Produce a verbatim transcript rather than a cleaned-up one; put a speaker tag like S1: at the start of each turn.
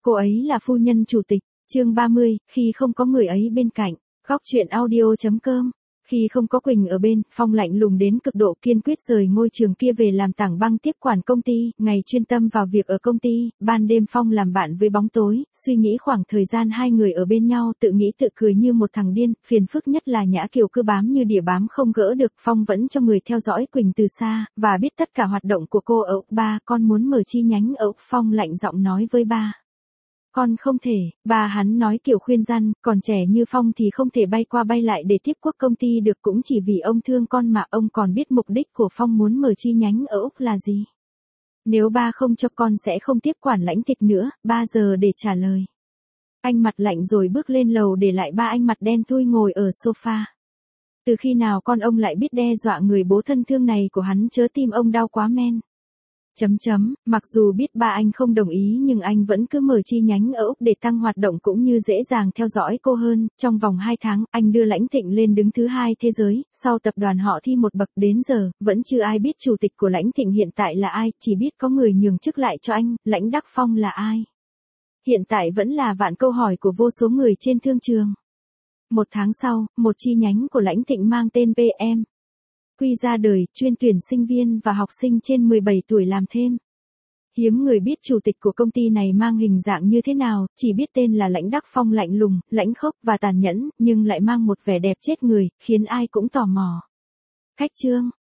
S1: Cô ấy là phu nhân chủ tịch. Chương ba mươi, khi không có người ấy bên cạnh. Góc truyện audio.com. Khi không có Quỳnh ở bên, Phong lạnh lùng đến cực độ, kiên quyết rời ngôi trường kia về làm tảng băng tiếp quản công ty, ngày chuyên tâm vào việc ở công ty, ban đêm Phong làm bạn với bóng tối, suy nghĩ khoảng thời gian hai người ở bên nhau, tự nghĩ tự cười như một thằng điên, phiền phức nhất là Nhã Kiều cứ bám như đỉa bám không gỡ được. Phong vẫn cho người theo dõi Quỳnh từ xa, và biết tất cả hoạt động của cô ở Úc. Ba, con muốn mở chi nhánh ở Úc. Phong lạnh giọng nói với ba. Con không thể, bà hắn nói kiểu khuyên răn, còn trẻ như Phong thì không thể bay qua bay lại để tiếp quốc công ty được, cũng chỉ vì ông thương con mà. Ông còn biết mục đích của Phong muốn mở chi nhánh ở Úc là gì. Nếu ba không cho con sẽ không tiếp quản Lãnh Tịch nữa. Ba giờ để trả lời. Anh mặt lạnh rồi bước lên lầu để lại ba anh mặt đen thui ngồi ở sofa. Từ khi nào con ông lại biết đe dọa người bố thân thương này của hắn, chớ tim ông đau quá men. Chấm chấm, mặc dù biết ba anh không đồng ý nhưng anh vẫn cứ mở chi nhánh ở Úc để tăng hoạt động cũng như dễ dàng theo dõi cô hơn. Trong vòng hai tháng, anh đưa Lãnh Thịnh lên đứng thứ hai thế giới, sau tập đoàn họ thi một bậc. Đến giờ, vẫn chưa ai biết chủ tịch của Lãnh Thịnh hiện tại là ai, chỉ biết có người nhường chức lại cho anh. Lãnh Đắc Phong là ai? Hiện tại vẫn là vạn câu hỏi của vô số người trên thương trường. Một tháng sau, một chi nhánh của Lãnh Thịnh mang tên pê em Quy ra đời, chuyên tuyển sinh viên và học sinh trên mười bảy tuổi làm thêm. Hiếm người biết chủ tịch của công ty này mang hình dạng như thế nào, chỉ biết tên là Lãnh Đắc Phong, lạnh lùng, lãnh khốc và tàn nhẫn, nhưng lại mang một vẻ đẹp chết người, khiến ai cũng tò mò. Khách trương,